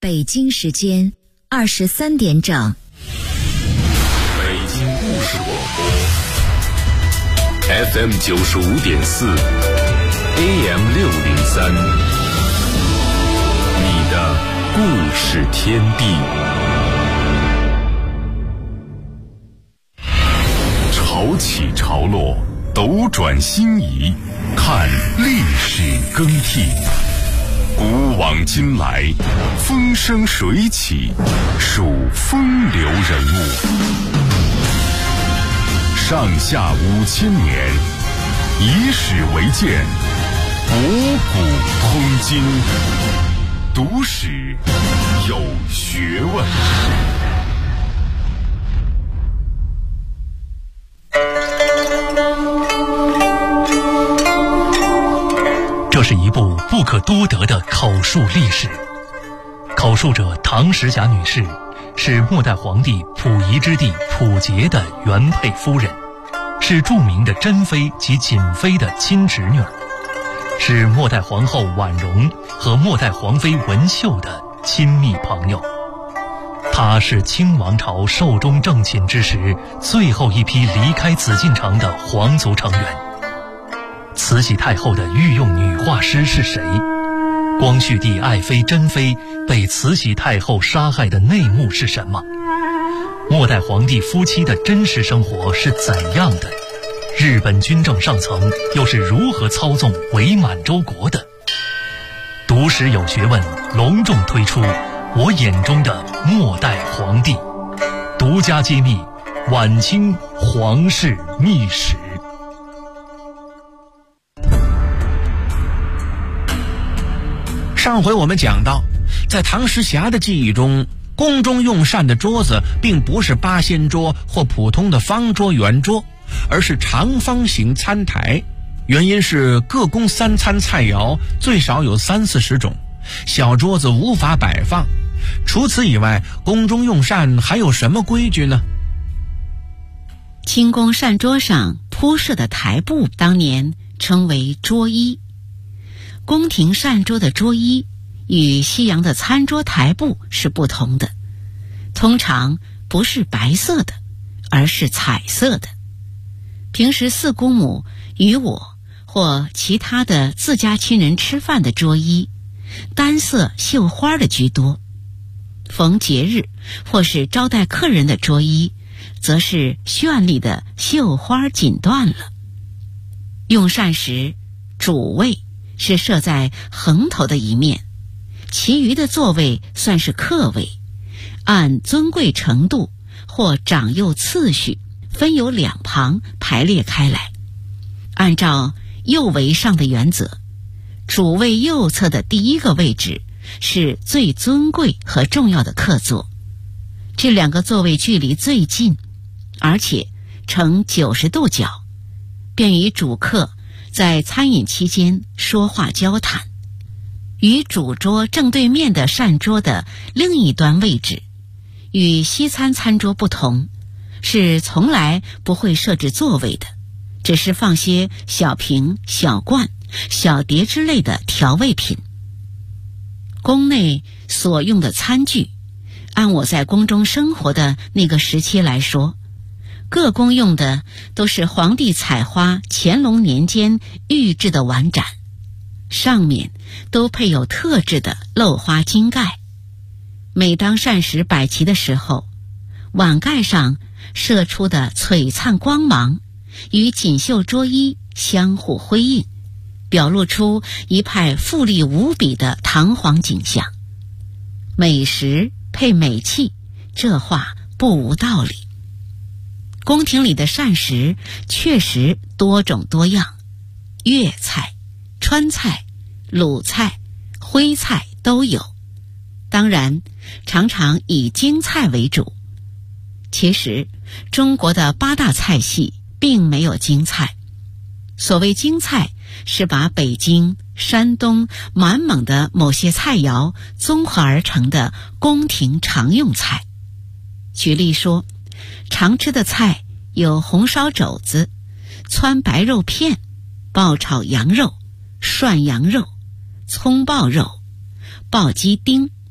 北京时间23点整。 北京故事广播 FM 95.4 AM 603，你的故事天地。潮起潮落，斗转星移，看历史更替。古往今来，风生水起，数风流人物。上下5000年，以史为鉴，博古通今，读史有学问。 这是一部不可多得的口述历史。口述者唐时霞女士是末代皇帝溥仪之弟溥杰的原配夫人，是著名的珍妃及瑾妃的亲侄女，是末代皇后婉容和末代皇妃文秀的亲密朋友。她是清王朝寿终正寝之时最后一批离开紫禁城的皇族成员。慈禧太后的御用女画师是谁？光绪帝爱妃珍妃被慈禧太后杀害的内幕是什么？末代皇帝夫妻的真实生活是怎样的？日本军政上层又是如何操纵伪满洲国的？读史有学问隆重推出我眼中的末代皇帝，独家揭秘晚清皇室秘史。 上回我们讲到，在唐时霞的记忆中，宫中用膳的桌子并不是八仙桌或普通的方桌圆桌，而是长方形餐台。原因是各宫三餐菜肴最少有30-40种，小桌子无法摆放。除此以外，宫中用膳还有什么规矩呢？ 清宫膳桌上铺设的台布当年称为桌衣。宫廷膳桌的桌衣与西洋的餐桌台布是不同的，通常不是白色的，而是彩色的。平时四姑母与我或其他的自家亲人吃饭的桌衣，单色绣花的居多。逢节日或是招待客人的桌衣，则是绚丽的绣花锦缎了。用膳时，主位是设在横头的一面，其余的座位算是客位，按尊贵程度或长幼次序分有两旁排列开来。按照右为上的原则，主位右侧的第一个位置是最尊贵和重要的客座，这两个座位距离最近，而且呈90度角，便于主客在餐饮期间说话交谈。与主桌正对面的膳桌的另一端位置，与西餐餐桌不同，是从来不会设置座位的，只是放些小瓶、小罐、小碟之类的调味品。宫内所用的餐具，按我在宫中生活的那个时期来说，各宫用的都是皇帝采花乾隆年间御制的碗盏，上面都配有特制的镂花金盖。每当膳食摆齐的时候，碗盖上射出的璀璨光芒与锦绣桌衣相互辉映，表露出一派富丽无比的堂皇景象。美食配美器，这话不无道理。宫廷里的膳食确实多种多样，粤菜、川菜、鲁菜、徽菜都有，当然常常以京菜为主。其实中国的8大菜系并没有京菜，所谓京菜是把北京、山东、满蒙的某些菜肴综合而成的宫廷常用菜。举例说，常吃的菜有红烧肘子、汆白肉片、爆炒羊肉、涮羊肉、葱爆肉、爆鸡丁、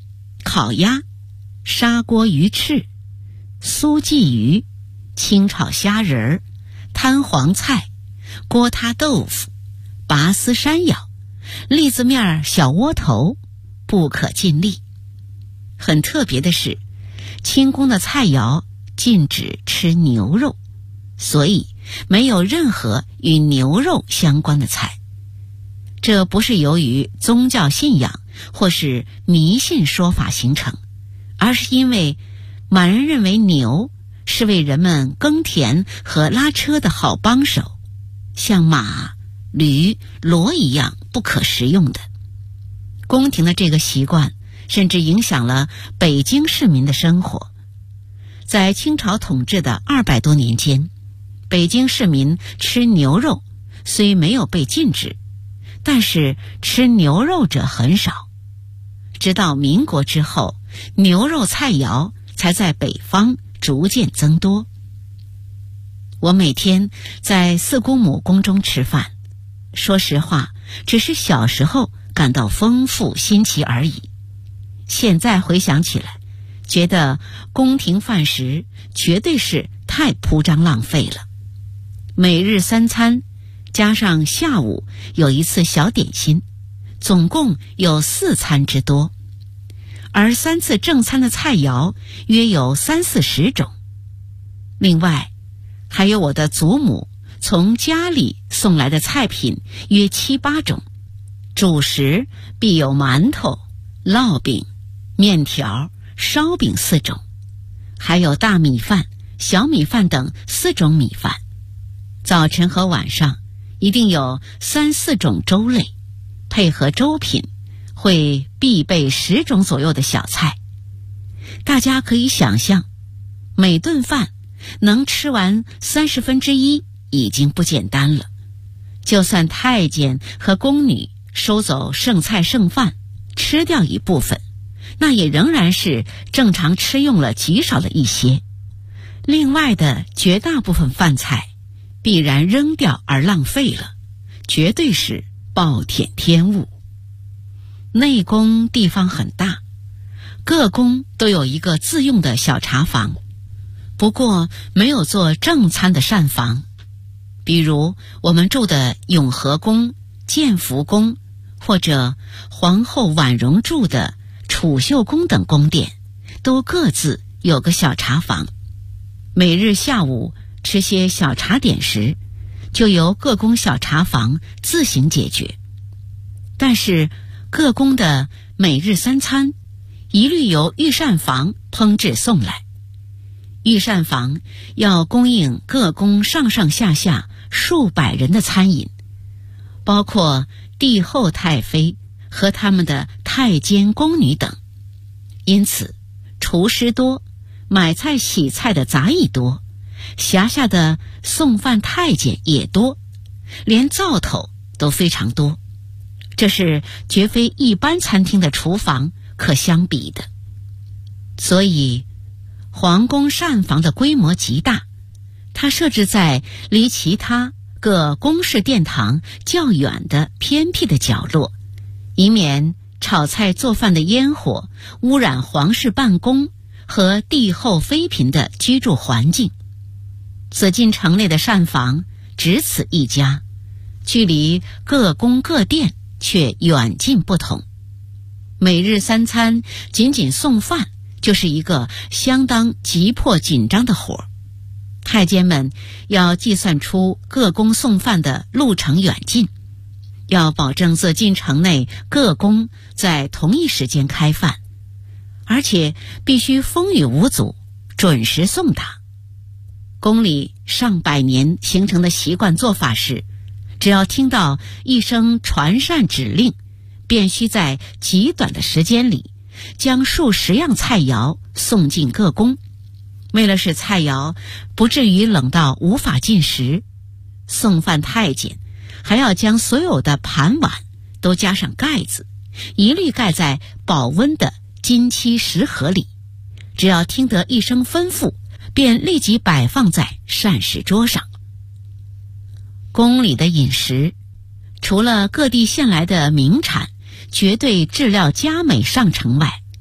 烤鸭、砂锅鱼翅、酥鲫鱼、清炒虾仁儿、摊黄菜、锅塌豆腐、拔丝山药、栗子面小窝头，不可尽例。很特别的是，清宫的菜肴禁止吃牛肉，所以没有任何与牛肉相关的菜。这不是由于宗教信仰或是迷信说法形成，而是因为满人认为牛是为人们耕田和拉车的好帮手，像马、驴、骡一样不可食用的。宫廷的这个习惯甚至影响了北京市民的生活。在清朝统治的200多年间，北京市民吃牛肉虽没有被禁止，但是吃牛肉者很少。直到民国之后，牛肉菜肴才在北方逐渐增多。我每天在四姑母宫中吃饭，说实话，只是小时候感到丰富新奇而已。现在回想起来，觉得宫廷饭食绝对是太铺张浪费了。每日3餐加上下午有一次小点心，总共有4餐之多，而3次正餐的菜肴约有30-40种。另外还有我的祖母从家里送来的菜品约7-8种，主食必有馒头、烙饼、面条、烧饼4种，还有大米饭、小米饭等4种米饭。早晨和晚上一定有3-4种粥类，配合粥品会必备10种左右的小菜。大家可以想象，每顿饭能吃完1/30已经不简单了。就算太监和宫女收走剩菜剩饭，吃掉一部分，那也仍然是正常吃用了极少的一些。另外的绝大部分饭菜必然扔掉而浪费了，绝对是暴殄天物。内宫地方很大，各宫都有一个自用的小茶房，不过没有做正餐的膳房。比如我们住的永和宫、建福宫，或者皇后婉容住的储秀宫等宫殿，都各自有个小茶房。每日下午吃些小茶点时，就由各宫小茶房自行解决。但是各宫的每日3餐一律由御膳房烹制送来。御膳房要供应各宫上上下下数百人的餐饮，包括帝后太妃和他们的太监宫女等。因此厨师多，买菜洗菜的杂役多，辖下的送饭太监也多，连灶头都非常多。这是绝非一般餐厅的厨房可相比的。所以皇宫膳房的规模极大，它设置在离其他各宫室殿堂较远的偏僻的角落，以免炒菜做饭的烟火污染皇室办公和帝后妃嫔的居住环境。紫禁城内的膳房只此一家，距离各宫各殿却远近不同。每日3餐仅仅送饭就是一个相当急迫紧张的活儿。太监们要计算出各宫送饭的路程远近，要保证紫禁城内各宫在同一时间开饭，而且必须风雨无阻，准时送达。宫里上百年形成的习惯做法是，只要听到一声传膳指令，便须在极短的时间里将数十样菜肴送进各宫。为了使菜肴不至于冷到无法进食，送饭太监还要将所有的盘碗都加上盖子，一律盖在保温的金漆食盒里。只要听得一声吩咐，便立即摆放在膳食桌上。宫里的饮食除了各地献来的名产绝对质料佳美上乘外，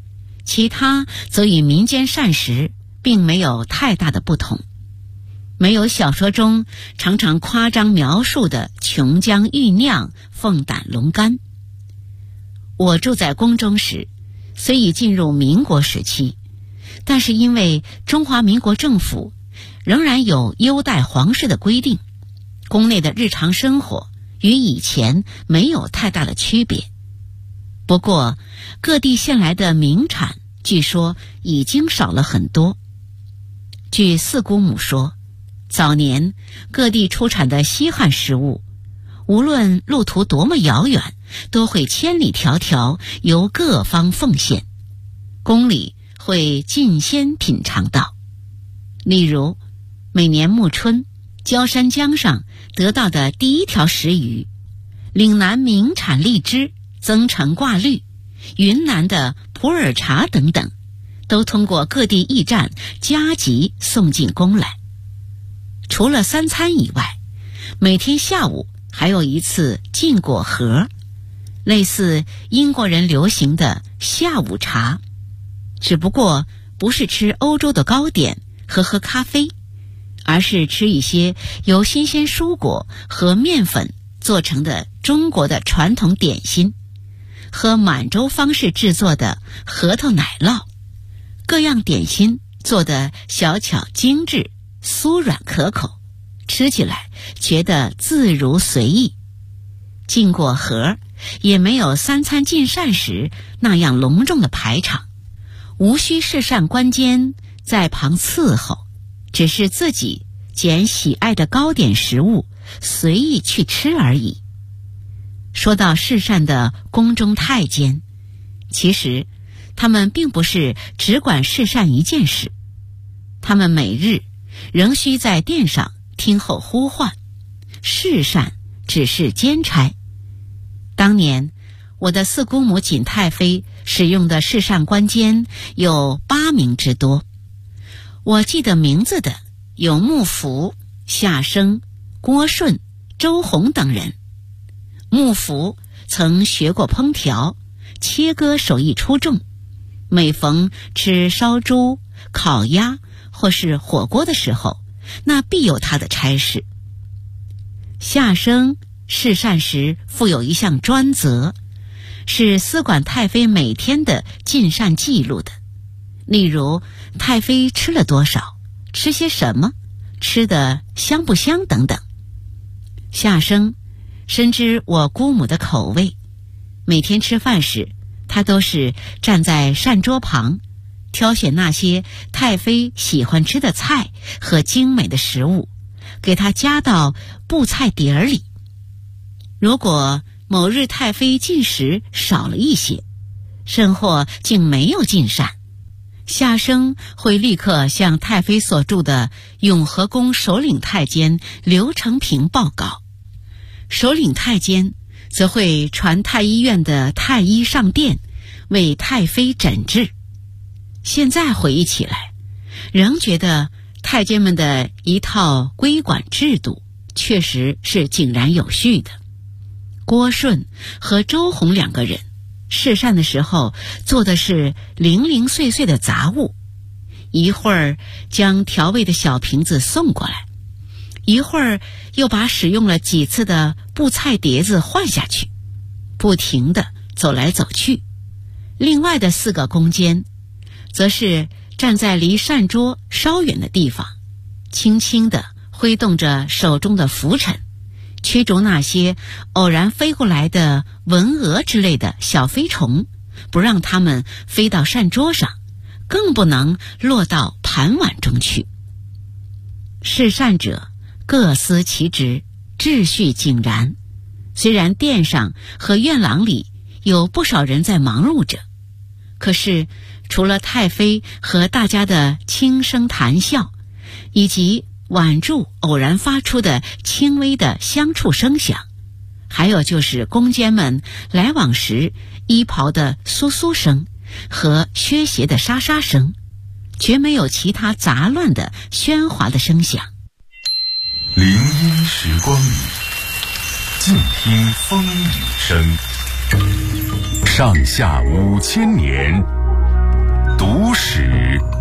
其他则与民间膳食并没有太大的不同，没有小说中常常夸张描述的琼浆玉酿、凤胆龙肝。我住在宫中时，虽已进入民国时期，但是因为中华民国政府仍然有优待皇室的规定，宫内的日常生活与以前没有太大的区别。不过各地献来的名产据说已经少了很多。据四姑母说，早年各地出产的稀罕食物，无论路途多么遥远，都会千里迢迢由各方奉献，宫里会尽先品尝到。例如每年暮春，焦山江上得到的第一条石鱼，岭南名产荔枝、增城挂绿、云南的普洱茶等等，都通过各地驿站加急送进宫来。除了三餐以外，每天下午还有一次禁果盒，类似英国人流行的下午茶，只不过不是吃欧洲的糕点和喝咖啡，而是吃一些由新鲜蔬果和面粉做成的中国的传统点心，喝满洲方式制作的核桃奶酪，各样点心做得小巧精致，酥软可口，吃起来觉得自如随意。禁果盒也没有三餐进膳时那样隆重的排场，无需侍膳官监在旁伺候，只是自己拣喜爱的糕点食物随意去吃而已。说到侍膳的宫中太监，其实他们并不是只管侍膳一件事，他们每日仍需在殿上听候呼唤，侍膳只是兼差。当年我的四姑母景太妃使用的侍膳官监有8名之多，我记得名字的有穆福、夏生、郭顺、周弘等人。穆福曾学过烹调，切割手艺出众，每逢吃烧猪、烤鸭或是火锅的时候，那必有他的差事。夏生侍膳时负有一项专责，是司管太妃每天的进膳记录的，例如太妃吃了多少，吃些什么，吃得香不香等等。夏生深知我姑母的口味，每天吃饭时，他都是站在膳桌旁，挑选那些太妃喜欢吃的菜和精美的食物，给她加到布菜碟儿里。如果某日太妃进食少了一些，甚或竟没有进膳，夏生会立刻向太妃所住的永和宫首领太监刘承平报告，首领太监则会传太医院的太医上殿为太妃诊治。现在回忆起来，仍觉得太监们的一套规管制度确实是井然有序的。郭顺和周弘2个人侍膳的时候做的是零零碎碎的杂物，一会儿将调味的小瓶子送过来，一会儿又把使用了几次的布菜碟子换下去，不停地走来走去。另外的4个宫监则是站在离膳桌稍远的地方，轻轻地挥动着手中的拂尘，驱逐那些偶然飞过来的蚊蛾之类的小飞虫，不让它们飞到膳桌上，更不能落到盘碗中去。侍膳者各司其职，秩序井然。虽然殿上和院廊里有不少人在忙碌着，可是除了太妃和大家的轻声谈笑，以及碗箸偶然发出的轻微的相触声响，还有就是宫监们来往时衣袍的簌簌声和靴鞋的沙沙声，绝没有其他杂乱的喧哗的声响。 林荫时光里，静听风雨声。上下5000年，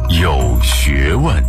有学问。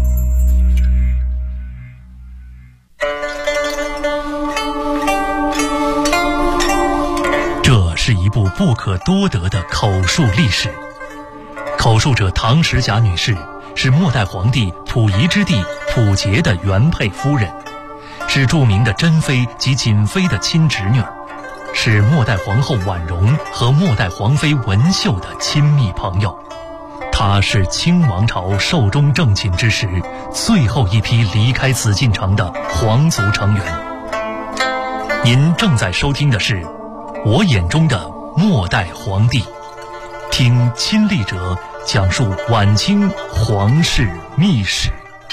这是一部不可多得的口述历史。口述者唐时霞女士是末代皇帝溥仪之弟溥杰的原配夫人，是著名的珍妃及瑾妃的亲侄女，是末代皇后婉容和末代皇妃文秀的亲密朋友。她是清王朝寿终正寝之时最后一批离开紫禁城的皇族成员。您正在收听的是我眼中的末代皇帝，听亲历者讲述晚清皇室秘史。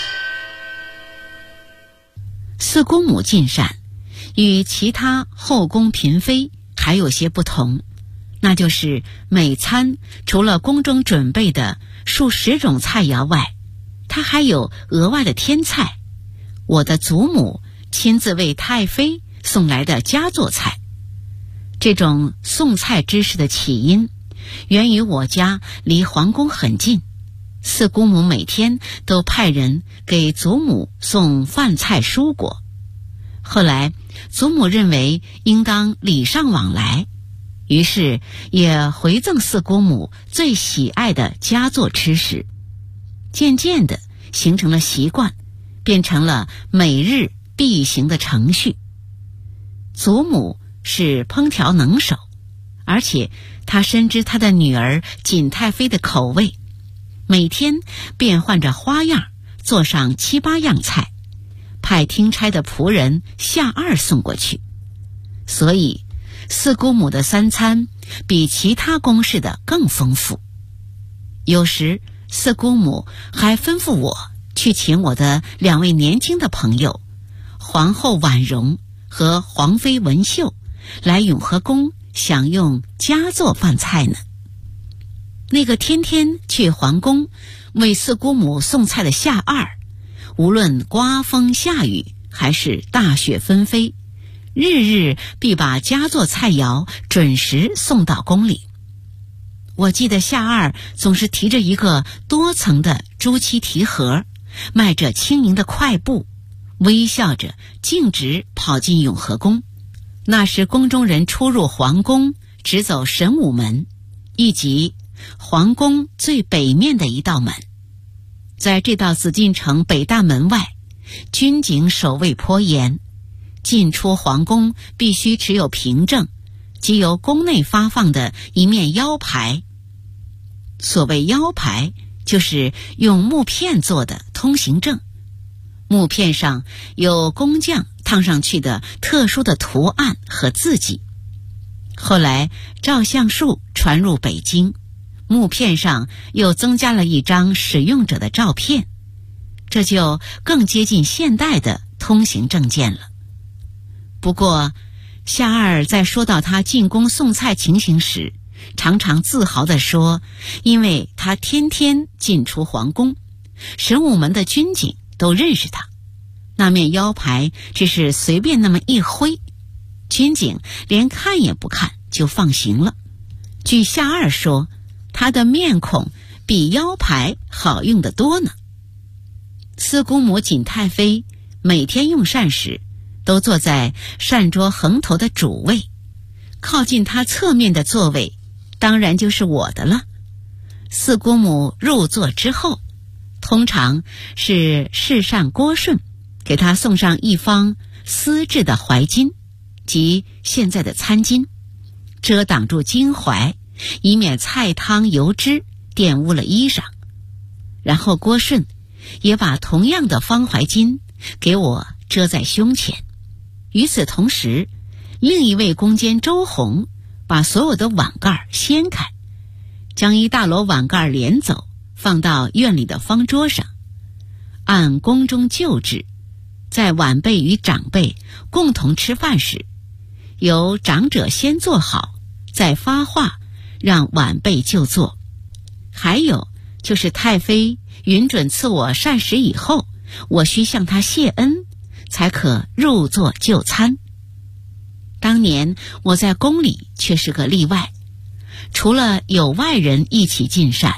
四姑母进膳与其他后宫嫔妃还有些不同，那就是每餐除了宫中准备的数十种菜肴外，它还有额外的添菜，我的祖母亲自为太妃送来的佳作菜。这种送菜之事的起因源于我家离皇宫很近，四姑母每天都派人给祖母送饭菜蔬果。后来祖母认为应当礼尚往来，于是也回赠四姑母最喜爱的佳作吃食，渐渐地形成了习惯，变成了每日必行的程序。祖母是烹调能手，而且她深知她的女儿瑾太妃的口味，每天变换着花样做上7、8样菜，派听差的仆人夏二送过去。所以四姑母的三餐比其他宫室的更丰富。有时四姑母还吩咐我去请我的2位年轻的朋友皇后婉容和皇妃文秀来永和宫享用佳作饭菜呢。那个天天去皇宫为四姑母送菜的夏二，无论刮风下雨还是大雪纷飞，日日必把佳作菜肴准时送到宫里。我记得夏二总是提着一个多层的朱漆提盒，迈着轻盈的快步，微笑着径直跑进永和宫。那是宫中人出入皇宫只走神武门，以及皇宫最北面的一道门。在这道紫禁城北大门外，军警守卫颇严，进出皇宫必须持有凭证，即由宫内发放的一面腰牌。所谓腰牌，就是用木片做的通行证，木片上有工匠烫上去的特殊的图案和字迹。后来照相术传入北京，木片上又增加了一张使用者的照片，这就更接近现代的通行证件了。不过夏二在说到他进宫送菜情形时，常常自豪地说，因为他天天进出皇宫，神武门的军警都认识他，那面腰牌只是随便那么一挥，军警连看也不看就放行了。据夏二说，他的面孔比腰牌好用得多呢。四姑母瑾太妃每天用膳时都坐在膳桌横头的主位，靠近她侧面的座位当然就是我的了。四姑母入座之后，通常是侍膳郭顺给她送上一方丝质的怀巾，即现在的餐巾，遮挡住襟怀，以免菜汤油脂玷污了衣裳。然后郭顺也把同样的方怀巾给我遮在胸前。与此同时，另一位宫监周弘把所有的碗盖掀开，将一大摞碗盖连走，放到院里的方桌上。按宫中旧制，在晚辈与长辈共同吃饭时，由长者先坐好，再发话让晚辈就坐。还有就是太妃允准赐我膳食以后，我需向她谢恩，才可入座就餐。当年我在宫里却是个例外，除了有外人一起进膳，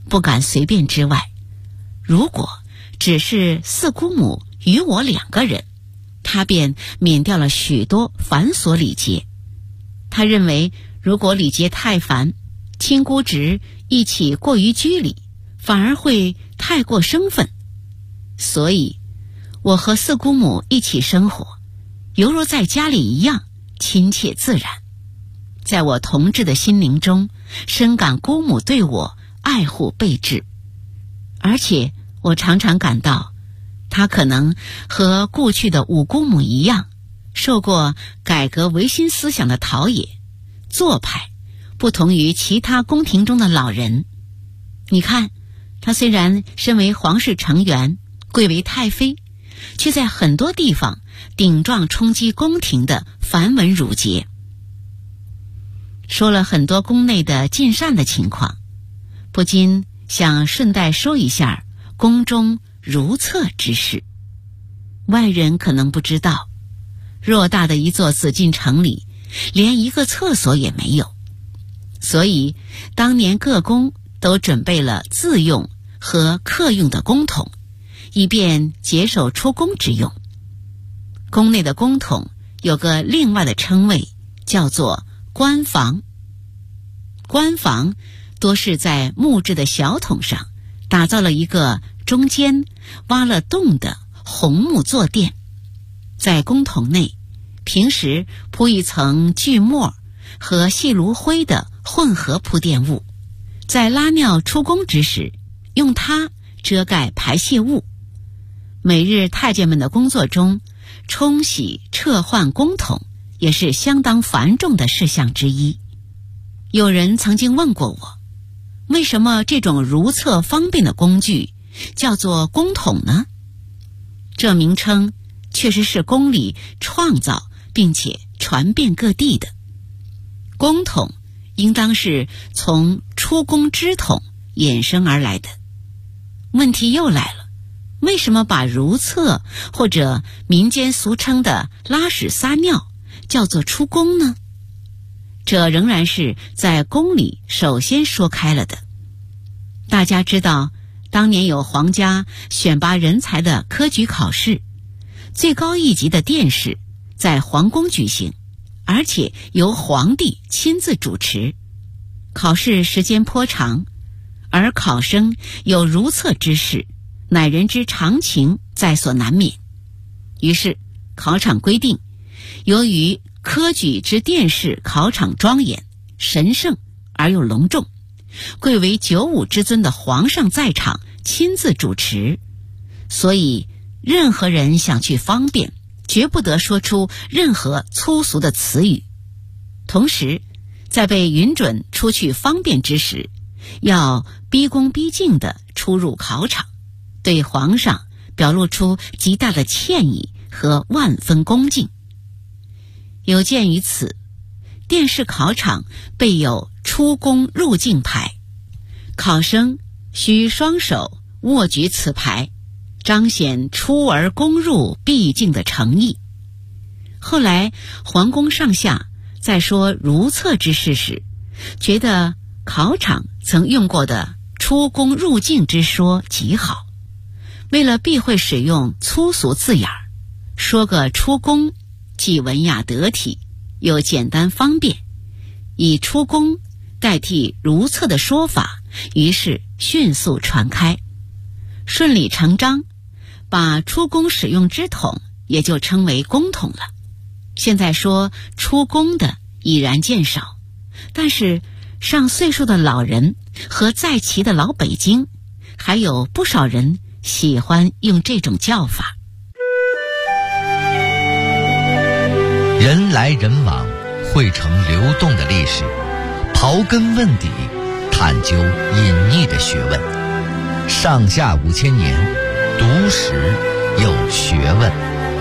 不敢随便之外，如果只是四姑母与我2个人，他便免掉了许多繁琐礼节。他认为如果礼节太繁，亲姑侄一起过于拘礼，反而会太过生分。所以我和四姑母一起生活，犹如在家里一样亲切自然。在我同志的心灵中，深感姑母对我爱护备至，而且我常常感到她可能和故去的五姑母一样，受过改革维新思想的陶冶，做派不同于其他宫廷中的老人。你看，她虽然身为皇室成员，贵为太妃，却在很多地方顶撞冲击宫廷的繁文缛节。说了很多宫内的尽善的情况，不禁想顺带说一下宫中如厕之事。外人可能不知道，偌大的一座紫禁城里连一个厕所也没有，所以当年各宫都准备了自用和客用的公桶，以便节省出宫之用。宫内的公桶有个另外的称谓，叫做官房。官房多是在木质的小桶上打造了一个中间挖了洞的红木坐垫，在公桶内平时铺一层锯末和细炉灰的混合铺垫物，在拉尿出宫之时用它遮盖排泄物。每日太监们的工作中，冲洗撤换公桶也是相当繁重的事项之一。有人曾经问过我，为什么这种如厕方便的工具叫做公桶呢？这名称确实是宫里创造并且传遍各地的。公桶应当是从出宫之桶衍生而来的。问题又来了，为什么把如厕或者民间俗称的拉屎撒尿叫做出宫呢？这仍然是在宫里首先说开了的。大家知道，当年有皇家选拔人才的科举考试，最高一级的殿试在皇宫举行，而且由皇帝亲自主持。考试时间颇长，而考生有如厕之事，乃人之常情，在所难免。于是考场规定，由于科举之殿试考场庄严神圣而又隆重，贵为95之尊的皇上在场亲自主持，所以任何人想去方便，绝不得说出任何粗俗的词语。同时在被允准出去方便之时，要毕恭毕敬地出入考场，对皇上表露出极大的歉意和万分恭敬。有鉴于此，殿试考场备有出宫入境牌，考生需双手握举此牌，彰显出而攻入必敬的诚意。后来皇宫上下在说如厕之事时，觉得考场曾用过的出宫入境之说极好，为了避讳使用粗俗字眼，说个出宫既文雅得体又简单方便，以出宫代替如厕的说法，于是迅速传开，顺理成章，把出宫使用之桶也就称为公桶了。现在说出宫的已然渐少，但是上岁数的老人和在齐的老北京，还有不少人喜欢用这种叫法。 人来人往，汇成流动的历史，刨根问底，探究隐匿的学问。上下5000年，读史有学问。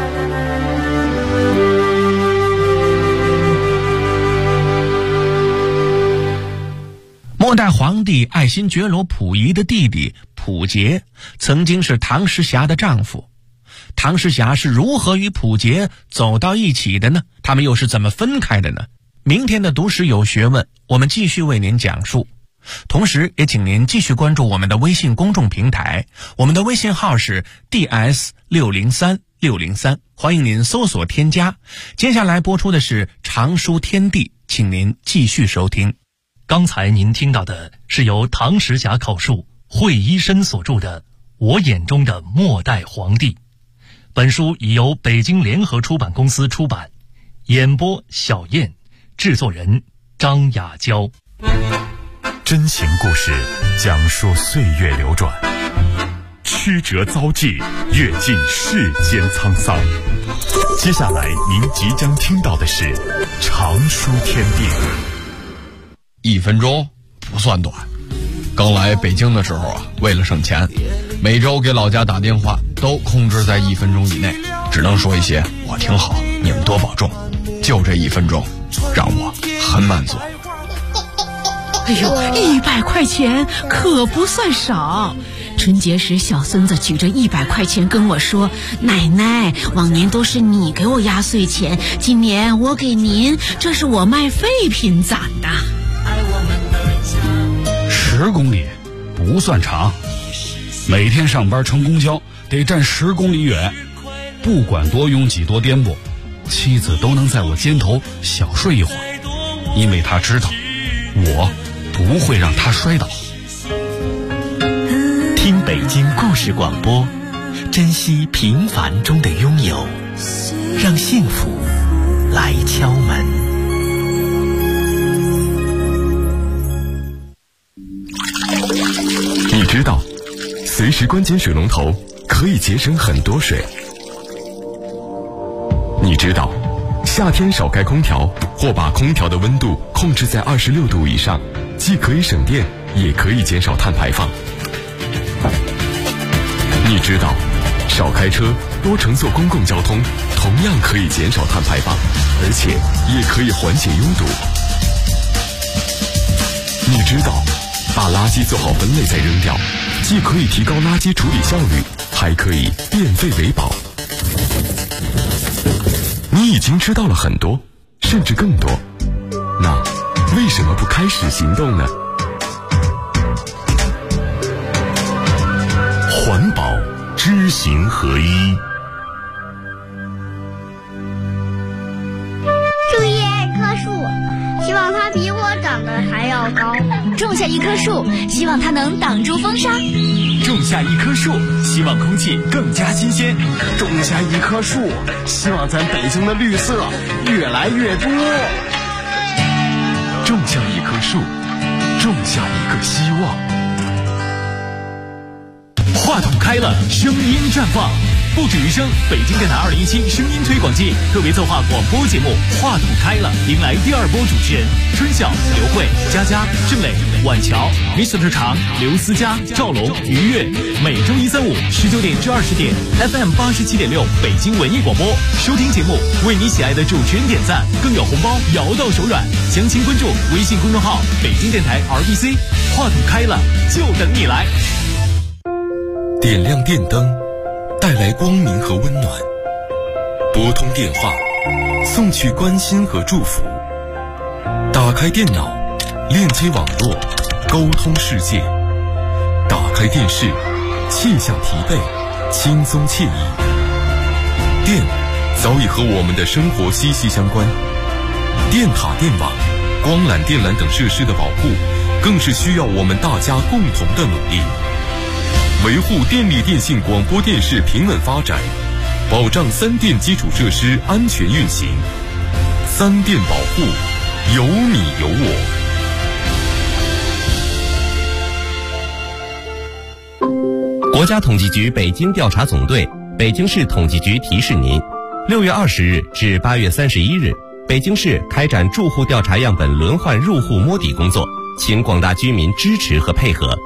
末代皇帝爱新觉罗溥仪的弟弟溥杰，曾经是唐时霞的丈夫。唐时霞是如何与溥杰走到一起的呢？他们又是怎么分开的呢？明天的读史有学问，我们继续为您讲述。 同时也请您继续关注我们的微信公众平台，我们的微信号是 DS603603，欢迎您搜索添加。接下来播出的是常书天地，请您继续收听。 刚才您听到的是由唐时侠口述惠医生所著的《我眼中的末代皇帝》，本书已由北京联合出版公司出版，演播小燕，制作人张雅娇。 真情故事讲述岁月流转，曲折遭际，阅尽世间沧桑。接下来您即将听到的是常书天地。 1分钟不算短，刚来北京的时候啊，为了省钱，每周给老家打电话都控制在1分钟以内，只能说一些我挺好，你们多保重，就这1分钟让我很满足。 哎呦，100块钱可不算少。春节时小孙子举着100块钱跟我说，奶奶，往年都是你给我压岁钱，今年我给您，这是我卖废品攒的。 10公里不算长，每天上班乘公交得站10公里远，不管多拥挤多颠簸，妻子都能在我肩头小睡一会儿，因为她知道我不会让她摔倒。 听北京故事广播，珍惜平凡中的拥有，让幸福来敲门。 你知道随时关紧水龙头可以节省很多水。你知道夏天少开空调或把空调的温度控制在26度以上，既可以省电也可以减少碳排放。你知道少开车多乘坐公共交通同样可以减少碳排放，而且也可以缓解拥堵。你知道把垃圾做好分类再扔掉，既可以提高垃圾处理效率，还可以变废为宝。你已经知道了很多，甚至更多，那为什么不开始行动呢？环保知行合一。 种1棵树，希望它比我长得还要高。 种下1棵树，希望它能挡住风沙。 种下1棵树，希望空气更加新鲜。 种下1棵树，希望咱北京的绿色越来越多。 种下1棵树，种下一个希望。 话筒开了，声音绽放，不止余生。北京电台2017声音推广季特别策划广播节目《话筒开了》，迎来第2波主持人春晓、刘慧、佳佳、郑磊、婉乔、Mr. 常、刘思佳、赵龙、于越。每周1、3、5 19点至20点 FM 87.6北京文艺广播。收听节目，为你喜爱的主持人点赞，更有红包摇到手软。详情关注微信公众号北京电台 RBC。话筒开了，就等你来。 点亮电灯，带来光明和温暖；拨通电话，送去关心和祝福；打开电脑，链接网络，沟通世界；打开电视，卸下疲惫，轻松惬意。电早已和我们的生活息息相关，电塔、电网、光缆、电缆等设施的保护，更是需要我们大家共同的努力。维护电力电信广播电视平稳发展，保障3电基础设施安全运行。3电保护，有你有我。 国家统计局北京调查总队、北京市统计局提示您：6月20日至8月31日，北京市开展住户调查样本轮换入户摸底工作，请广大居民支持和配合。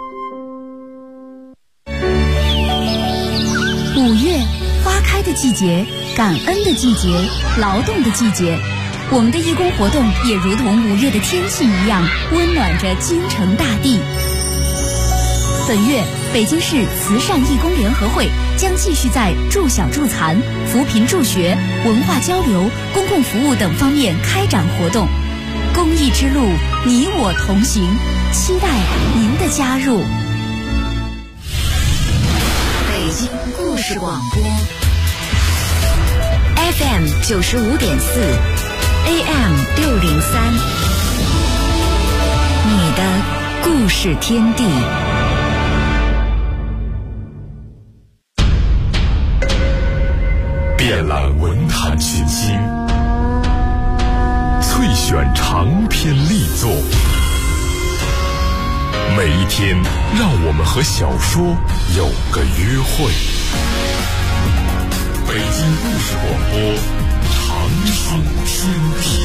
5月，花开的季节，感恩的季节，劳动的季节。我们的义工活动也如同5月的天气一样，温暖着京城大地。本月，北京市慈善义工联合会将继续在助小助残、扶贫助学、文化交流、公共服务等方面开展活动。公益之路你我同行，期待您的加入。 北京故事广播 FM 95.4 AM 603，你的故事天地。 遍览文坛群星，萃选长篇力作，每一天让我们和小说有个约会。北京故事广播，长寿天地。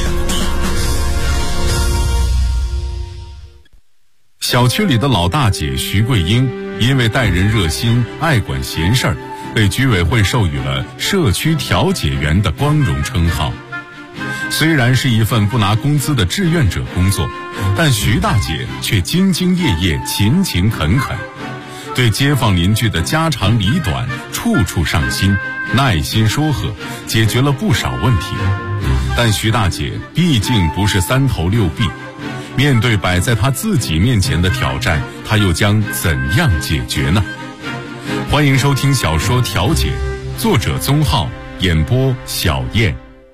小区里的老大姐徐桂英，因为待人热心、爱管闲事儿，被居委会授予了社区调解员的光荣称号。虽然是一份不拿工资的志愿者工作，但徐大姐却兢兢业业、勤勤恳恳，对街坊邻居的家长里短处处上心，耐心说和，解决了不少问题。但徐大姐毕竟不是三头六臂，面对摆在她自己面前的挑战，她又将怎样解决呢？欢迎收听小说《调解》，作者宗浩，演播小燕。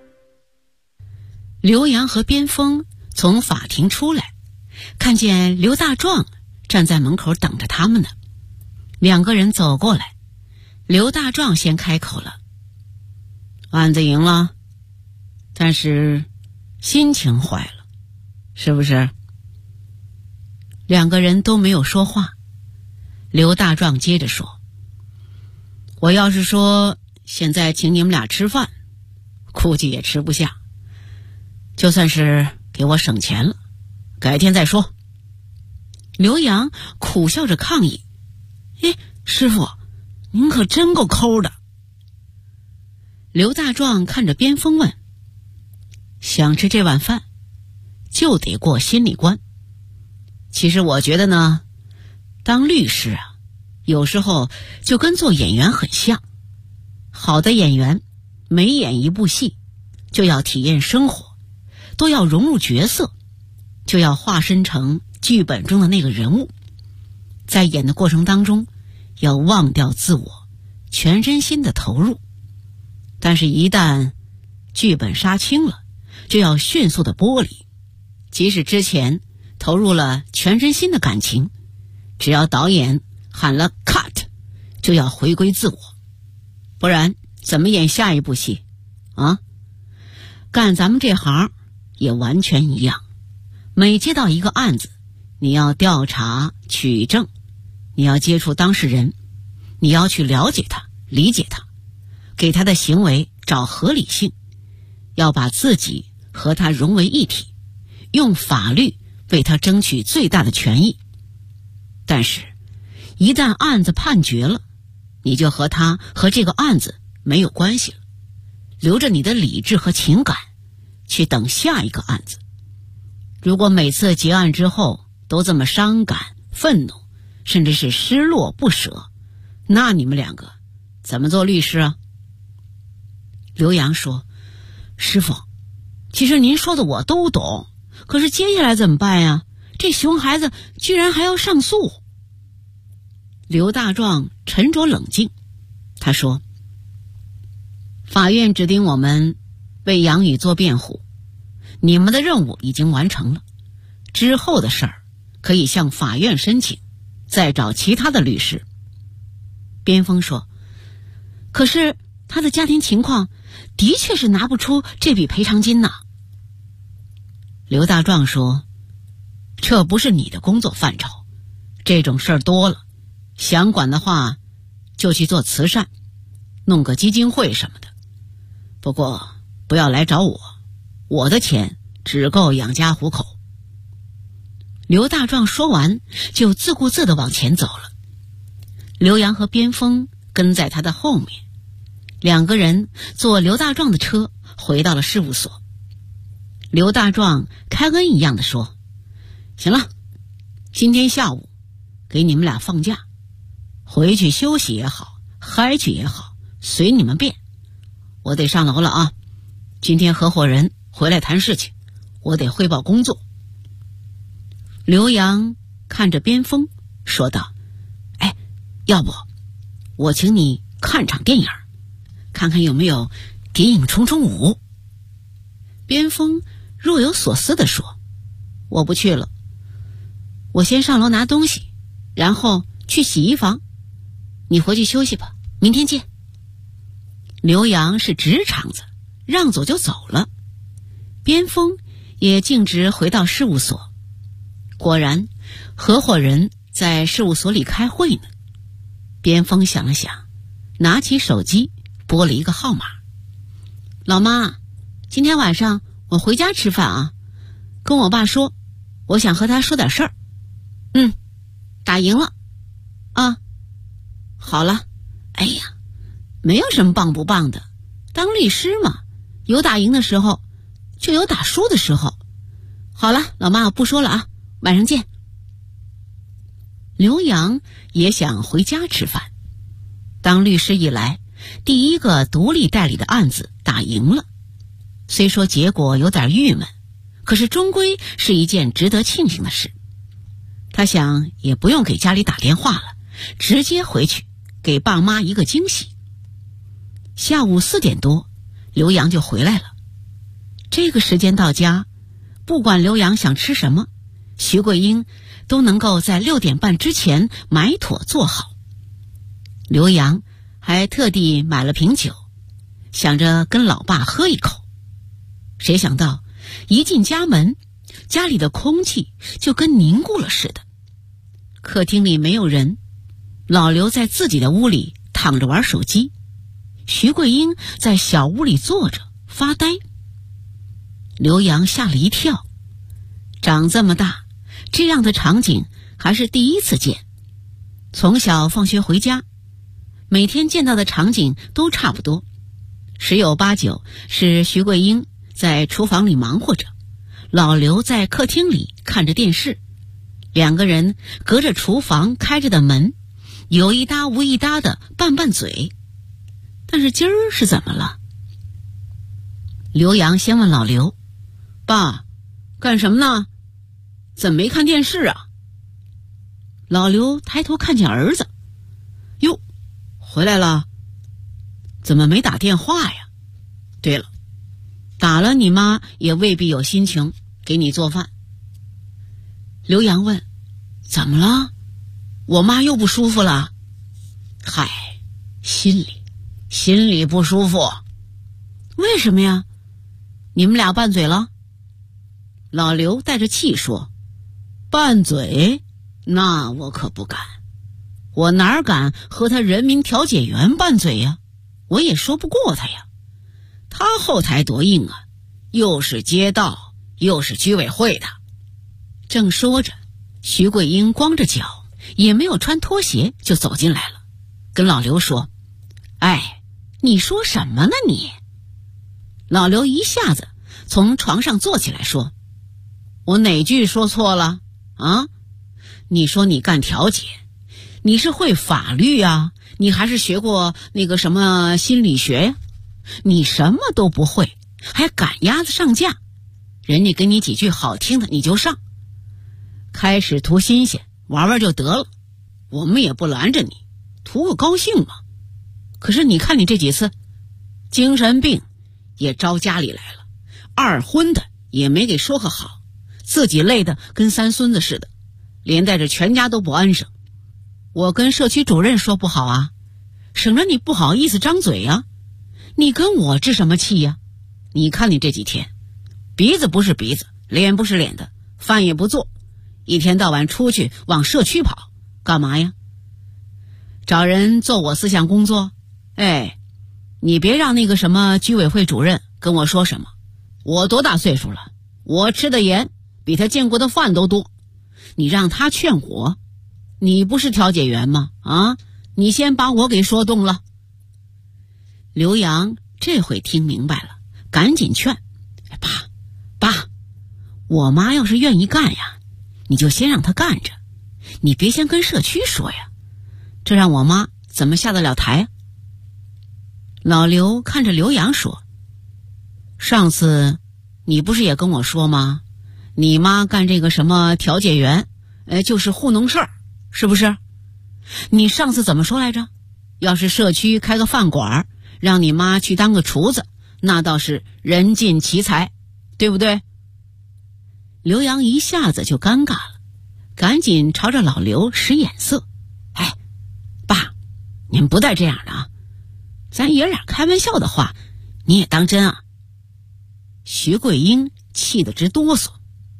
刘洋和边锋从法庭出来，看见刘大壮站在门口等着他们呢。两个人走过来，刘大壮先开口了：案子赢了，但是心情坏了，是不是？两个人都没有说话。刘大壮接着说：我要是说现在请你们俩吃饭，估计也吃不下，就算是给我省钱了，改天再说。刘洋苦笑着抗议：师傅，您可真够抠的。刘大壮看着边锋问：想吃这碗饭就得过心理关。其实我觉得呢，当律师啊，有时候就跟做演员很像。好的演员每演一部戏就要体验生活，都要融入角色，就要化身成剧本中的那个人物。在演的过程当中要忘掉自我，全身心的投入。但是一旦剧本杀青了，就要迅速的剥离。即使之前投入了全身心的感情，只要导演喊了 cut， 就要回归自我，不然怎么演下一部戏啊？干咱们这行也完全一样，每接到一个案子，你要调查取证，你要接触当事人，你要去了解他、理解他，给他的行为找合理性，要把自己和他融为一体，用法律为他争取最大的权益。但是一旦案子判决了，你就和他和这个案子没有关系了，留着你的理智和情感去等下一个案子。如果每次结案之后都这么伤感、愤怒，甚至是失落不舍，那你们两个怎么做律师啊？刘洋说：师傅，其实您说的我都懂，可是接下来怎么办呀？这熊孩子居然还要上诉。刘大壮沉着冷静，他说：法院指定我们为杨宇做辩护，你们的任务已经完成了，之后的事儿可以向法院申请，再找其他的律师。边锋说：可是他的家庭情况的确是拿不出这笔赔偿金呐。刘大壮说：这不是你的工作范畴，这种事儿多了，想管的话就去做慈善，弄个基金会什么的，不过不要来找我，我的钱只够养家糊口。刘大壮说完就自顾自地往前走了，刘洋和边锋跟在他的后面，两个人坐刘大壮的车回到了事务所。刘大壮开恩一样的说：行了，今天下午给你们俩放假，回去休息也好，嗨去也好，随你们便。我得上楼了啊，今天合伙人回来谈事情，我得汇报工作。 刘洋看着边锋说道：哎，要不我请你看场电影，看看有没有谍影重重5。边锋若有所思地说：我不去了，我先上楼拿东西，然后去洗衣房，你回去休息吧，明天见。刘洋是直肠子，让走就走了。边锋也径直回到事务所，果然合伙人在事务所里开会呢。边锋想了想，拿起手机拨了一个号码：老妈，今天晚上我回家吃饭啊，跟我爸说，我想和他说点事儿。打赢了啊，好了。哎呀，没有什么棒不棒的，当律师嘛，有打赢的时候就有打输的时候。好了，老妈，我不说了啊，晚上见。刘洋也想回家吃饭，当律师以来第一个独立代理的案子打赢了，虽说结果有点郁闷，可是终归是一件值得庆幸的事。他想也不用给家里打电话了，直接回去给爸妈一个惊喜。下午4点多，刘洋就回来了。这个时间到家，不管刘洋想吃什么，徐桂英都能够在6点半之前买妥做好。刘洋还特地买了瓶酒，想着跟老爸喝一口。谁想到一进家门，家里的空气就跟凝固了似的。客厅里没有人，老刘在自己的屋里躺着玩手机，徐桂英在小屋里坐着发呆。刘洋吓了一跳，长这么大，这样的场景还是第一次见。从小放学回家，每天见到的场景都差不多，十有八九是徐桂英在厨房里忙活着，老刘在客厅里看着电视，两个人隔着厨房开着的门，有一搭无一搭的拌拌嘴。但是今儿是怎么了？刘洋先问老刘：爸，干什么呢？怎么没看电视啊？老刘抬头看见儿子：哟，回来了？怎么没打电话呀？对了，打了你妈也未必有心情给你做饭。刘洋问：怎么了？我妈又不舒服了？嗨，心里不舒服。为什么呀？你们俩拌嘴了？老刘带着气说：拌嘴？那我可不敢，我哪敢和他人民调解员拌嘴呀？我也说不过他呀。他后台多硬啊，又是街道又是居委会的。正说着，徐桂英光着脚，也没有穿拖鞋就走进来了，跟老刘说：哎，你说什么呢你？老刘一下子从床上坐起来说：我哪句说错了啊？你说你干调解，你是会法律啊，你还是学过那个什么心理学呀？你什么都不会，还赶鸭子上架，人家给你几句好听的你就上。开始图新鲜，玩玩就得了，我们也不拦着你，图个高兴嘛。可是你看你这几次，精神病也招家里来了，二婚的也没给说个好，自己累得跟三孙子似的，连带着全家都不安生。我跟社区主任说不好啊，省着你不好意思张嘴呀。你跟我置什么气呀？你看你这几天，鼻子不是鼻子，脸不是脸的，饭也不做，一天到晚出去往社区跑，干嘛呀？找人做我思想工作？哎，你别让那个什么居委会主任跟我说什么，我多大岁数了，我吃的盐比他见过的饭都多，你让他劝我，你不是调解员吗？啊，你先把我给说动了。刘洋这回听明白了，赶紧劝：爸，我妈要是愿意干呀，你就先让她干着，你别先跟社区说呀，这让我妈怎么下得了台啊？老刘看着刘洋说：上次你不是也跟我说吗？ 你妈干这个什么调解员，就是糊弄事儿，是不是？你上次怎么说来着？要是社区开个饭馆，让你妈去当个厨子，那倒是人尽其才，对不对？刘洋一下子就尴尬了，赶紧朝着老刘使眼色。哎，爸，您不带这样的啊，咱爷俩开玩笑的话你也当真啊？徐桂英气得直哆嗦。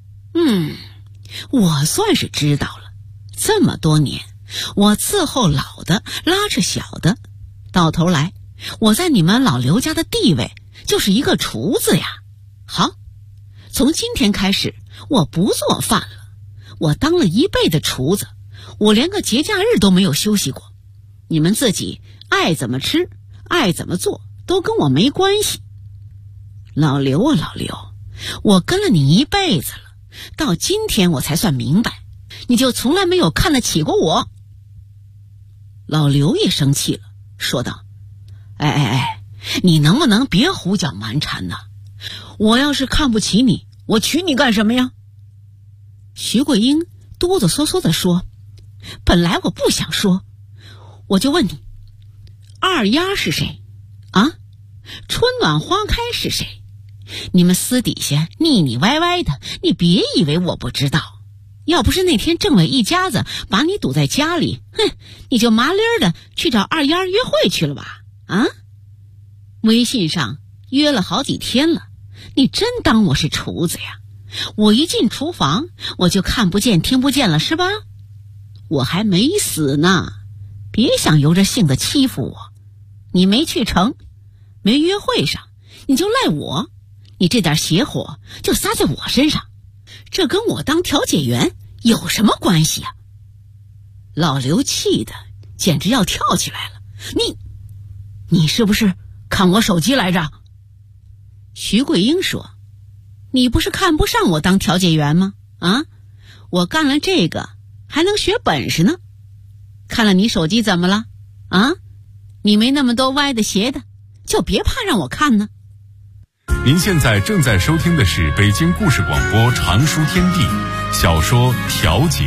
我算是知道了，这么多年我伺候老的拉扯小的，到头来我在你们老刘家的地位就是一个厨子呀。好，从今天开始我不做饭了，我当了一辈的厨子，我连个节假日都没有休息过，你们自己爱怎么吃爱怎么做都跟我没关系。老刘啊老刘，我跟了你一辈子了，到今天我才算明白，你就从来没有看得起过我。老刘也生气了，说道：你能不能别胡搅蛮缠呢？我要是看不起你，我娶你干什么呀？徐桂英哆哆嗦嗦地说：本来我不想说，我就问你，二丫是谁啊？春暖花开是谁？你们私底下腻腻歪歪的，你别以为我不知道。要不是那天政委一家子把你堵在家里，你就麻利儿的去找二丫约会去了吧？啊？微信上约了好几天了，你真当我是厨子呀？我一进厨房我就看不见听不见了是吧？我还没死呢，别想由着性子欺负我。你没去成，没约会上，你就赖我，你这点邪火就撒在我身上，这跟我当调解员有什么关系啊？老刘气得简直要跳起来了。你是不是看我手机来着？徐桂英说：你不是看不上我当调解员吗？啊，我干了这个还能学本事呢。看了你手机怎么了？啊，你没那么多歪的斜的，就别怕让我看呢。 您现在正在收听的是北京故事广播常书天地小说《调解》。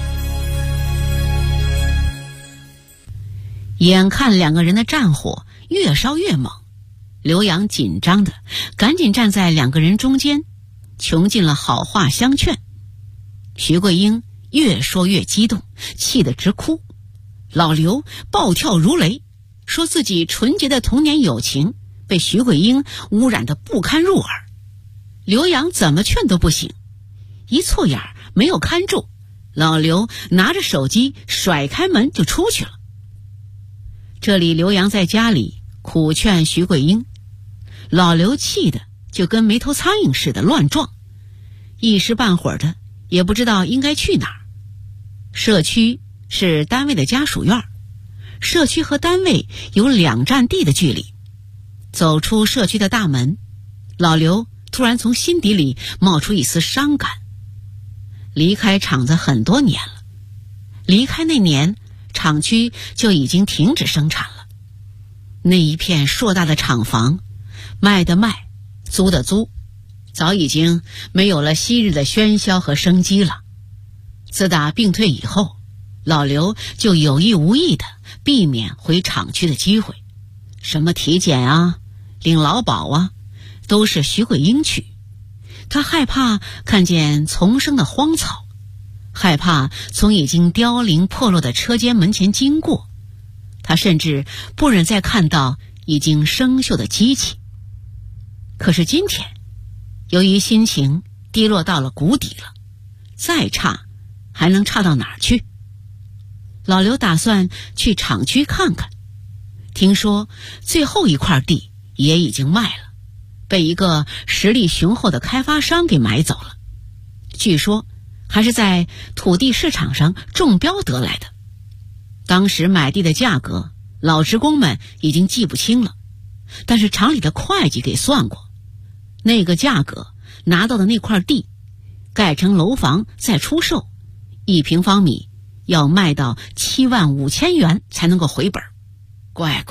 眼看两个人的战火越烧越猛，刘洋紧张的赶紧站在两个人中间，穷尽了好话相劝。徐桂英越说越激动，气得直哭。老刘暴跳如雷，说自己纯洁的童年友情被徐桂英污染得不堪入耳。刘洋怎么劝都不行，一错眼儿没有看住，老刘拿着手机甩开门就出去了。这里刘洋在家里苦劝徐桂英，老刘气得就跟没头苍蝇似的乱撞，一时半会儿的也不知道应该去哪儿。社区是单位的家属院，社区和单位有2站地的距离。走出社区的大门，老刘突然从心底里冒出一丝伤感。离开厂子很多年了，离开那年厂区就已经停止生产了。那一片硕大的厂房，卖的卖，租的租，早已经没有了昔日的喧嚣和生机了。自打病退以后，老刘就有意无意的避免回厂区的机会，什么体检啊，领劳保啊，都是徐桂英去。他害怕看见丛生的荒草，害怕从已经凋零破落的车间门前经过，他甚至不忍再看到已经生锈的机器。可是今天，由于心情低落到了谷底了，再差还能差到哪儿去？老刘打算去厂区看看，听说最后一块地也已经卖了，被一个实力雄厚的开发商给买走了。据说还是在土地市场上中标得来的。当时买地的价格老职工们已经记不清了，但是厂里的会计给算过，那个价格拿到的那块地盖成楼房再出售，1平方米要卖到75000元才能够回本。乖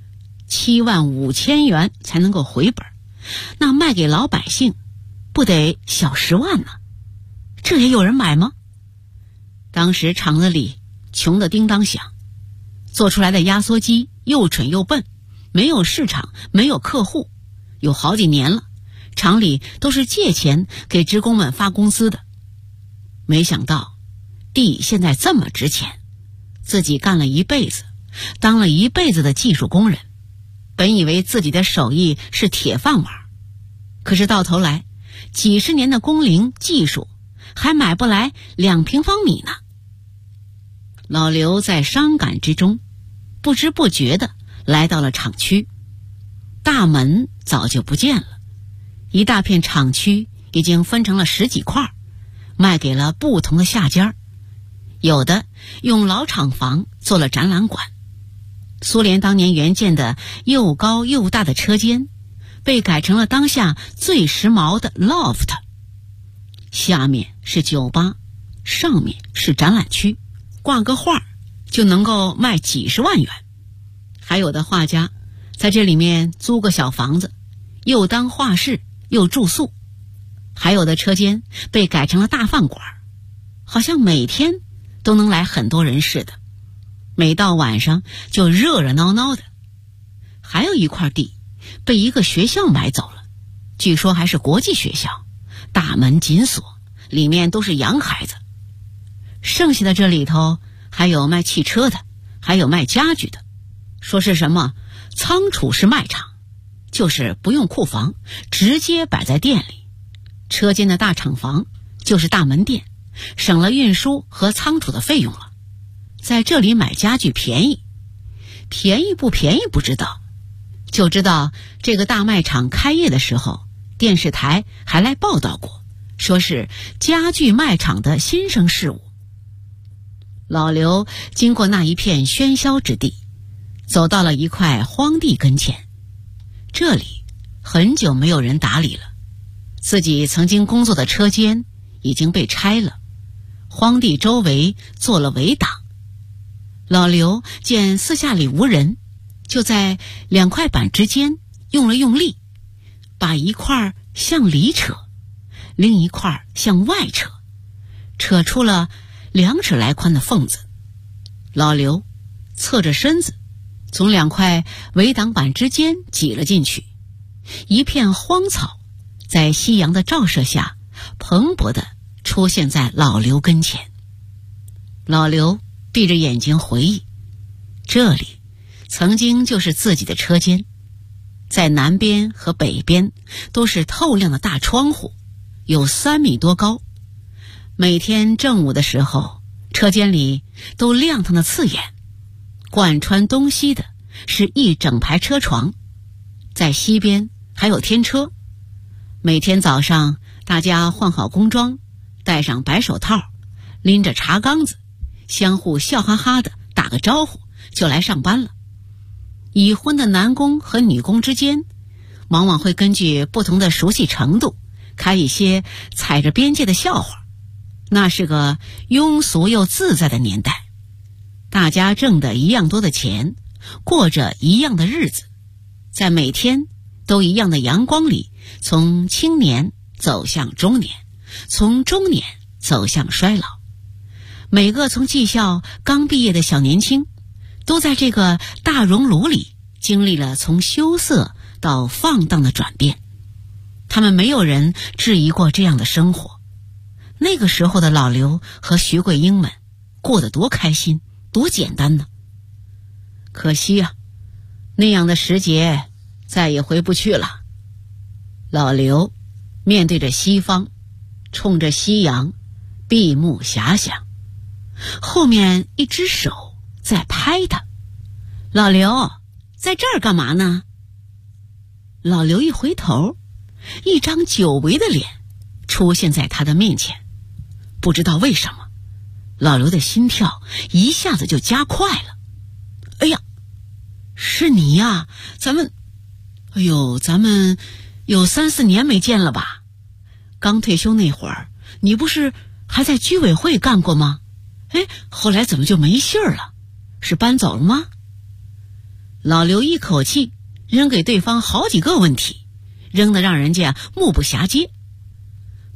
，75000元才能够回本，那卖给老百姓不得小10万呢？ 这也有人买吗？当时厂子里穷得叮当响，做出来的压缩机又蠢又笨，没有市场，没有客户，有好几年了，厂里都是借钱给职工们发工资的。没想到地现在这么值钱，自己干了一辈子，当了一辈子的技术工人，本以为自己的手艺是铁饭碗，可是到头来几十年的工龄技术还买不来2平方米呢。老刘在伤感之中不知不觉地来到了厂区，大门早就不见了，一大片厂区已经分成了10几块，卖给了不同的下家，有的用老厂房做了展览馆，苏联当年原建的又高又大的车间被改成了当下最时髦的 loft， 下面是酒吧，上面是展览区，挂个画就能够卖几十万元。还有的画家在这里面租个小房子，又当画室又住宿。还有的车间被改成了大饭馆，好像每天都能来很多人似的，每到晚上就热热闹闹的。还有一块地被一个学校买走了，据说还是国际学校，大门紧锁，里面都是洋孩子。剩下的这里头还有卖汽车的，还有卖家具的，说是什么仓储式卖场，就是不用库房，直接摆在店里。车间的大厂房就是大门店，省了运输和仓储的费用了。在这里买家具便宜，便宜不便宜不知道，就知道这个大卖场开业的时候，电视台还来报道过，说是家具卖场的新生事物。老刘经过那一片喧嚣之地，走到了一块荒地跟前，这里很久没有人打理了，自己曾经工作的车间已经被拆了，荒地周围做了围挡。老刘见四下里无人，就在2块板之间用了用力，把一块向里扯，另一块向外扯，扯出了2尺来宽的缝子。老刘侧着身子从2块围挡板之间挤了进去，一片荒草在夕阳的照射下蓬勃地出现在老刘跟前。老刘闭着眼睛回忆，这里曾经就是自己的车间，在南边和北边都是透亮的大窗户，有3米多高。每天正午的时候，车间里都亮堂的刺眼，贯穿东西的是一整排车床，在西边还有天车。每天早上大家换好工装，戴上白手套，拎着茶缸子，相互笑哈哈的打个招呼就来上班了。已婚的男工和女工之间往往会根据不同的熟悉程度开一些踩着边界的笑话，那是个庸俗又自在的年代，大家挣得一样多的钱，过着一样的日子，在每天都一样的阳光里，从青年走向中年，从中年走向衰老。每个从技校刚毕业的小年轻，都在这个大熔炉里经历了从羞涩到放荡的转变。他们没有人质疑过这样的生活。那个时候的老刘和徐桂英们过得多开心，多简单呢。可惜啊，那样的时节再也回不去了。老刘面对着西方，冲着夕阳，闭目遐想。后面一只手在拍他。老刘，在这儿干嘛呢？老刘一回头，一张久违的脸出现在他的面前。不知道为什么，老刘的心跳一下子就加快了。哎呀，是你呀，咱们有3、4年没见了吧？刚退休那会儿，你不是还在居委会干过吗？哎，后来怎么就没信儿了？是搬走了吗？老刘一口气扔给对方好几个问题，扔得让人家目不暇接。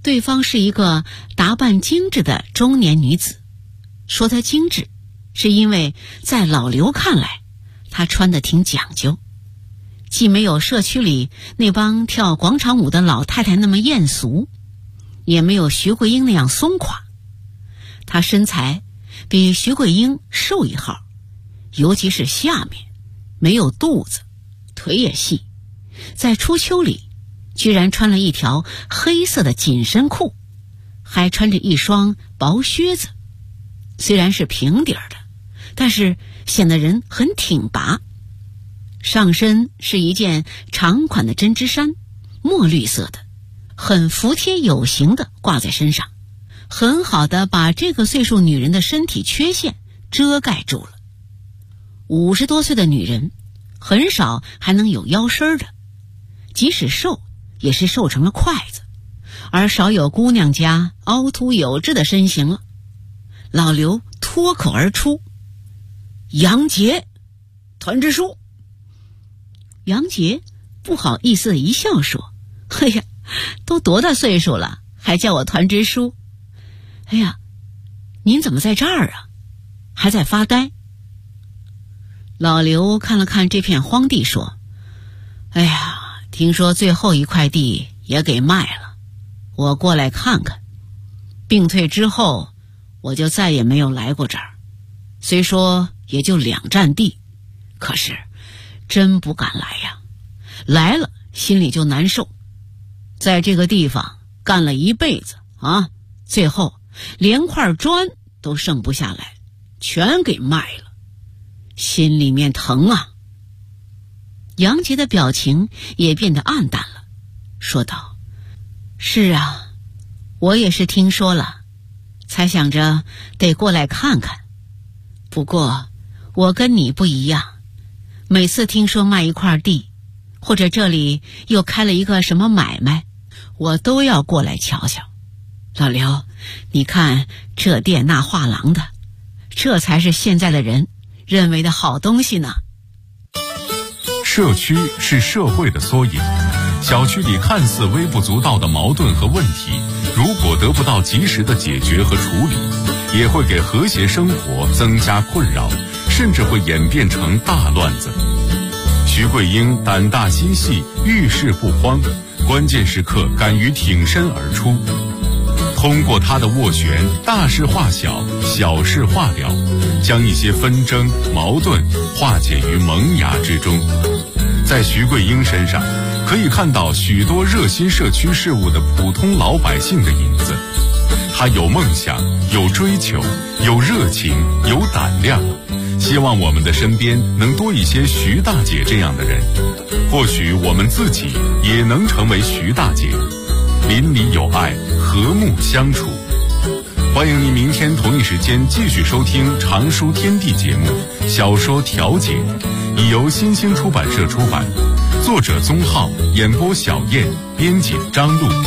对方是一个打扮精致的中年女子。说她精致，是因为在老刘看来，她穿得挺讲究，既没有社区里那帮跳广场舞的老太太那么艳俗，也没有徐桂英那样松垮。她身材比徐桂英瘦一号，尤其是下面没有肚子，腿也细，在初秋里居然穿了一条黑色的紧身裤，还穿着一双薄靴子，虽然是平底儿的，但是显得人很挺拔。上身是一件长款的针织衫，墨绿色的，很服帖有型的挂在身上，很好的把这个岁数女人的身体缺陷遮盖住了。50多岁的女人很少还能有腰身的，即使瘦也是瘦成了筷子，而少有姑娘家凹凸有致的身形了。老刘脱口而出：杨杰，团支书。杨杰不好意思的一笑说：哎呀，都多大岁数了，还叫我团支书？哎呀，您怎么在这儿啊？还在发呆？老刘看了看这片荒地说：哎呀，听说最后一块地也给卖了，我过来看看。病退之后我就再也没有来过这儿，虽说也就2站地，可是真不敢来呀，来了心里就难受。在这个地方干了一辈子啊，最后连块砖都剩不下来，全给卖了，心里面疼啊。杨杰的表情也变得暗淡了，说道：是啊，我也是听说了，才想着得过来看看。不过我跟你不一样，每次听说卖一块地，或者这里又开了一个什么买卖，我都要过来瞧瞧。老刘，你看这店那画廊的，这才是现在的人认为的好东西呢。 社区是社会的缩影，小区里看似微不足道的矛盾和问题，如果得不到及时的解决和处理，也会给和谐生活增加困扰，甚至会演变成大乱子。徐桂英胆大心细，遇事不慌，关键时刻敢于挺身而出。通过他的斡旋，大事化小，小事化了，将一些纷争矛盾化解于萌芽之中。在徐桂英身上可以看到许多热心社区事务的普通老百姓的影子。他有梦想，有追求，有热情，有胆量，希望我们的身边能多一些徐大姐这样的人，或许我们自己也能成为徐大姐，邻里有爱，和睦相处。欢迎您明天同一时间继续收听《常书天地》节目《小说调解》，已由新兴出版社出版，作者宗浩，演播小燕，编辑张璐。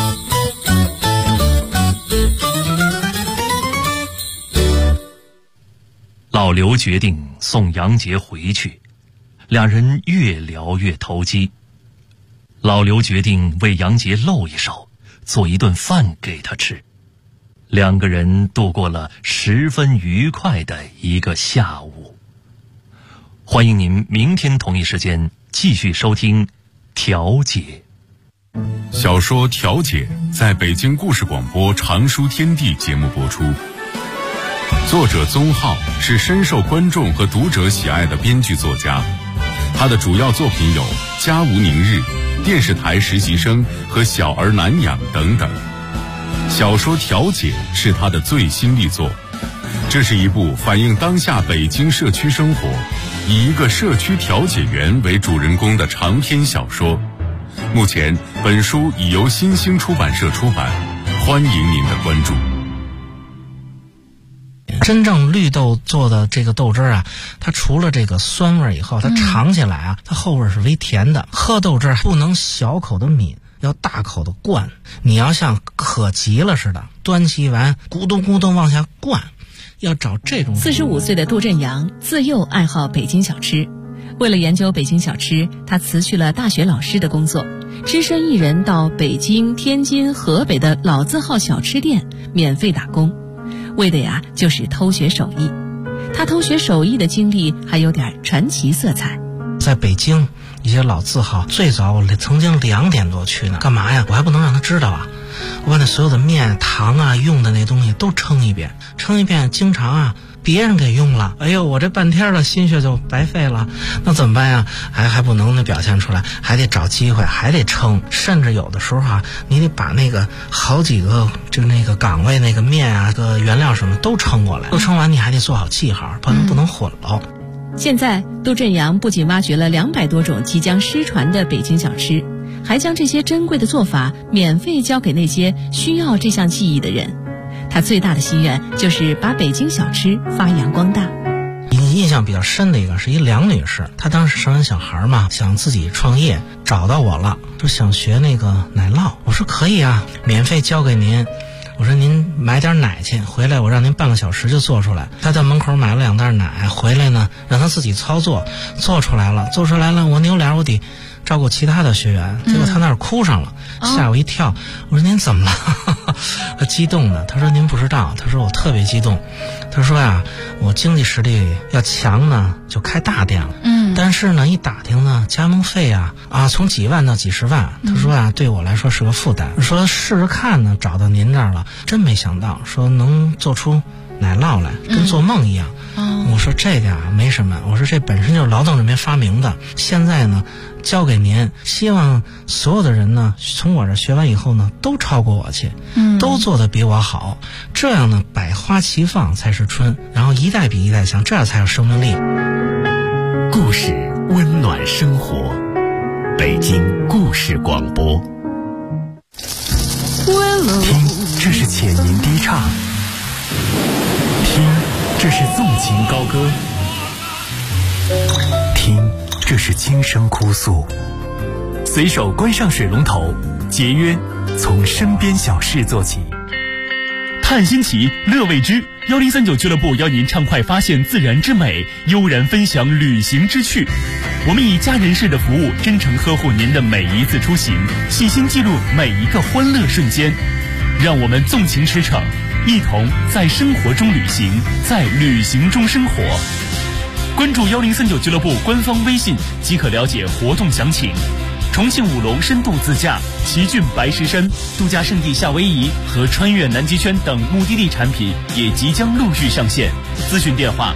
老刘决定送杨杰回去，两人越聊越投机。老刘决定为杨杰露一手，做一顿饭给他吃。两个人度过了十分愉快的一个下午。欢迎您明天同一时间继续收听《调解》。 小说《调解》在北京故事广播《常书天地》节目播出。作者宗浩是深受观众和读者喜爱的编剧作家，他的主要作品有《家无宁日》、电视台实习生和小儿难养等等。小说《调解》是他的最新力作，这是一部反映当下北京社区生活，以一个社区调解员为主人公的长篇小说。目前本书已由新兴出版社出版，欢迎您的关注。 真正绿豆做的这个豆汁啊，它除了这个酸味以后，它尝起来啊，它后味是微甜的。喝豆汁不能小口的抿，要大口的灌。你要像渴急了似的，端起碗咕咚咕咚往下灌，要找这种。 45岁的杜振阳自幼爱好北京小吃， 为了研究北京小吃，他辞去了大学老师的工作，只身一人到北京、天津、河北的老字号小吃店免费打工，为的呀就是偷学手艺。他偷学手艺的经历还有点传奇色彩。 在北京一些老字号，最早我曾经2点多去呢，干嘛呀？我还不能让他知道啊！我把那所有的面、糖啊、用的那东西都称一遍，经常啊别人给用了，哎呦，我这半天的心血就白费了，那怎么办呀？还不能表现出来，还得找机会，还得称，甚至有的时候啊，你得把那个好几个就那个岗位那个面啊、个原料什么都称过来，都称完你还得做好记号，不能混喽。 现在杜振阳不仅挖掘了200多种即将失传的北京小吃，还将这些珍贵的做法免费教给那些需要这项技艺的人。他最大的心愿就是把北京小吃发扬光大。 印象比较深的一个是一梁女士，她当时生完小孩嘛，想自己创业，找到我了，就想学那个奶酪。我说可以啊，免费教给您。我说您买点奶去，回来我让您半个小时就做出来。他在门口买了2袋奶，回来呢让他自己操作，做出来了，我扭脸我得照顾其他的学员，结果他那儿哭上了，吓我一跳。我说您怎么了？他激动的，他说您不知道，他说我特别激动，他说呀，我经济实力要强呢就开大店了，但是呢一打听呢加盟费啊从几万到几十万，他说啊对我来说是个负担，说试试看呢，找到您这儿了，真没想到说能做出奶酪来，跟做梦一样。我说这个没什么，我说这本身就是劳动人民发明的，现在呢交给您，希望所有的人呢从我这学完以后呢都超过我去，都做得比我好，这样呢百花齐放才是春，然后一代比一代强，这样才有生命力。 故事温暖生活，北京故事广播。听，这是浅吟低唱；听，这是纵情高歌；听，这是轻声哭诉。随手关上水龙头，节约从身边小事做起。探新奇，乐未知，1039俱乐部邀您畅快发现自然之美，悠然分享旅行之趣。我们以家人式的服务，真诚呵护您的每一次出行，细心记录每一个欢乐瞬间。让我们纵情驰骋，一同在生活中旅行，在旅行中生活。关注1039俱乐部官方微信即可了解活动详情。重庆五龙深度自驾、奇骏白石山、度假胜地夏威夷和穿越南极圈等目的地产品也即将陆续上线。咨询电话